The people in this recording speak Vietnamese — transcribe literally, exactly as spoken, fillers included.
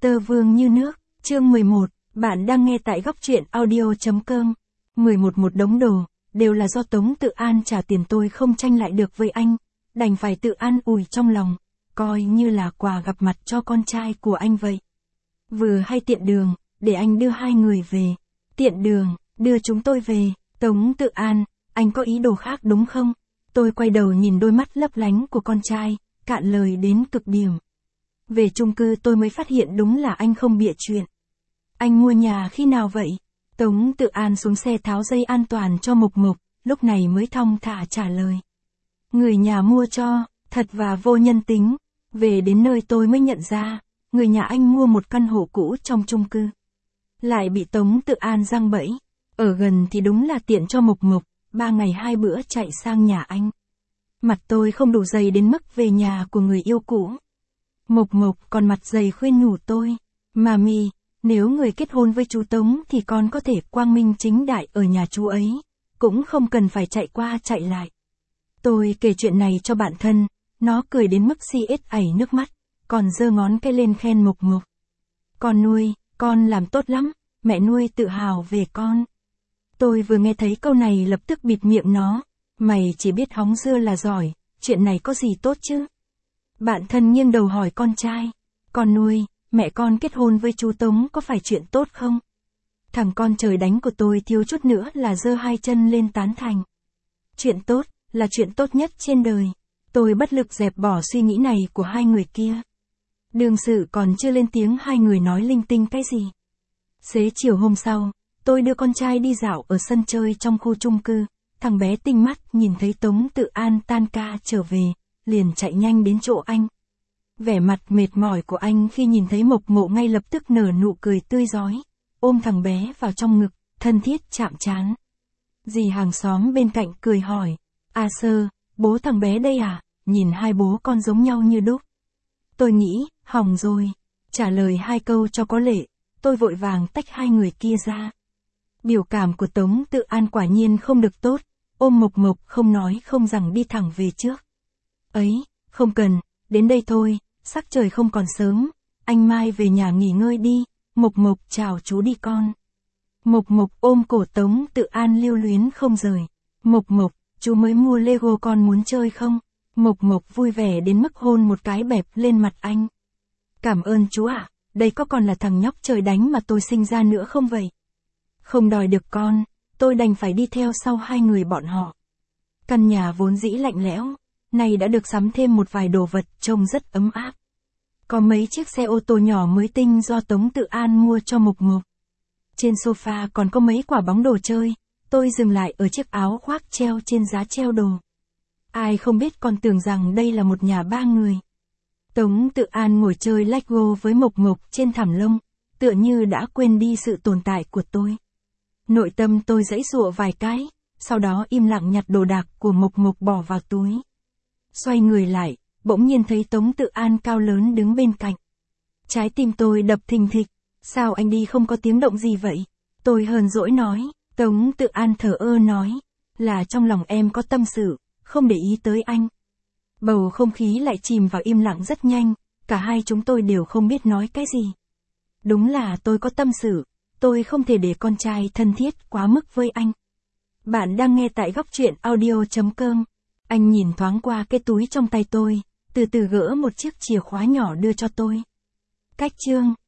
Tơ vương như nước, chương mười một, bạn đang nghe tại góc truyện audio.com. mười một Một đống đồ, đều là do Tống Tự An trả tiền, tôi không tranh lại được với anh, đành phải tự an ủi trong lòng, coi như là quà gặp mặt cho con trai của anh vậy. Vừa hay tiện đường, để anh đưa hai người về. Tiện đường, đưa chúng tôi về, Tống Tự An, anh có ý đồ khác đúng không? Tôi quay đầu nhìn đôi mắt lấp lánh của con trai, cạn lời đến cực điểm. Về chung cư tôi mới phát hiện đúng là anh không bịa chuyện. Anh mua nhà khi nào vậy? Tống Tự An xuống xe tháo dây an toàn cho Mộc Mộc, lúc này mới thong thả trả lời. Người nhà mua cho, thật và vô nhân tính. Về đến nơi tôi mới nhận ra, người nhà anh mua một căn hộ cũ trong chung cư. Lại bị Tống Tự An giăng bẫy. Ở gần thì đúng là tiện cho Mộc Mộc, ba ngày hai bữa chạy sang nhà anh. Mặt tôi không đủ dày đến mức về nhà của người yêu cũ. Mộc Mộc còn mặt dày khuyên nhủ tôi, Mami, nếu người kết hôn với chú Tống thì con có thể quang minh chính đại ở nhà chú ấy, cũng không cần phải chạy qua chạy lại. Tôi kể chuyện này cho bạn thân, nó cười đến mức si ết ảy nước mắt, còn giơ ngón cái lên khen Mộc Mộc. Con nuôi, con làm tốt lắm, mẹ nuôi tự hào về con. Tôi vừa nghe thấy câu này lập tức bịt miệng nó, mày chỉ biết hóng dưa là giỏi, chuyện này có gì tốt chứ? Bạn thân nghiêng đầu hỏi con trai, con nuôi, mẹ con kết hôn với chú Tống có phải chuyện tốt không? Thằng con trời đánh của tôi thiếu chút nữa là giơ hai chân lên tán thành. Chuyện tốt, là chuyện tốt nhất trên đời. Tôi bất lực dẹp bỏ suy nghĩ này của hai người kia. Đương sự còn chưa lên tiếng hai người nói linh tinh cái gì. Xế chiều hôm sau, tôi đưa con trai đi dạo ở sân chơi trong khu chung cư. Thằng bé tinh mắt nhìn thấy Tống Tự An tan ca trở về, liền chạy nhanh đến chỗ anh. Vẻ mặt mệt mỏi của anh khi nhìn thấy Mộc Mộ ngay lập tức nở nụ cười tươi rói, ôm thằng bé vào trong ngực, thân thiết chạm trán. Dì hàng xóm bên cạnh cười hỏi, A Sơ, bố thằng bé đây à? Nhìn hai bố con giống nhau như đúc. Tôi nghĩ, hỏng rồi. Trả lời hai câu cho có lệ, tôi vội vàng tách hai người kia ra. Biểu cảm của Tống Tự An quả nhiên không được tốt, ôm Mộc Mộc không nói không rằng đi thẳng về trước. Ấy, không cần, đến đây thôi, sắc trời không còn sớm, anh mai về nhà nghỉ ngơi đi, Mộc Mộc chào chú đi con. Mộc Mộc ôm cổ Tống Tự An lưu luyến không rời. Mộc Mộc, chú mới mua Lego con muốn chơi không? Mộc Mộc vui vẻ đến mức hôn một cái bẹp lên mặt anh. Cảm ơn chú ạ, đây có còn là thằng nhóc trời đánh mà tôi sinh ra nữa không vậy? Không đòi được con, tôi đành phải đi theo sau hai người bọn họ. Căn nhà vốn dĩ lạnh lẽo, nay đã được sắm thêm một vài đồ vật trông rất ấm áp. Có mấy chiếc xe ô tô nhỏ mới tinh do Tống Tự An mua cho Mộc Mộc. Trên sofa còn có mấy quả bóng đồ chơi, tôi dừng lại ở chiếc áo khoác treo trên giá treo đồ. Ai không biết còn tưởng rằng đây là một nhà ba người. Tống Tự An ngồi chơi Lego với Mộc Mộc trên thảm lông, tựa như đã quên đi sự tồn tại của tôi. Nội tâm tôi giãy giụa vài cái, sau đó im lặng nhặt đồ đạc của Mộc Mộc bỏ vào túi. Xoay người lại, bỗng nhiên thấy Tống Tự An cao lớn đứng bên cạnh. Trái tim tôi đập thình thịch, sao anh đi không có tiếng động gì vậy? Tôi hờn dỗi nói, Tống Tự An thở ơ nói, là trong lòng em có tâm sự, không để ý tới anh. Bầu không khí lại chìm vào im lặng rất nhanh, cả hai chúng tôi đều không biết nói cái gì. Đúng là tôi có tâm sự, tôi không thể để con trai thân thiết quá mức với anh. Bạn đang nghe tại góc truyện audio.com. Anh nhìn thoáng qua cái túi trong tay tôi, từ từ gỡ một chiếc chìa khóa nhỏ đưa cho tôi. Cách chương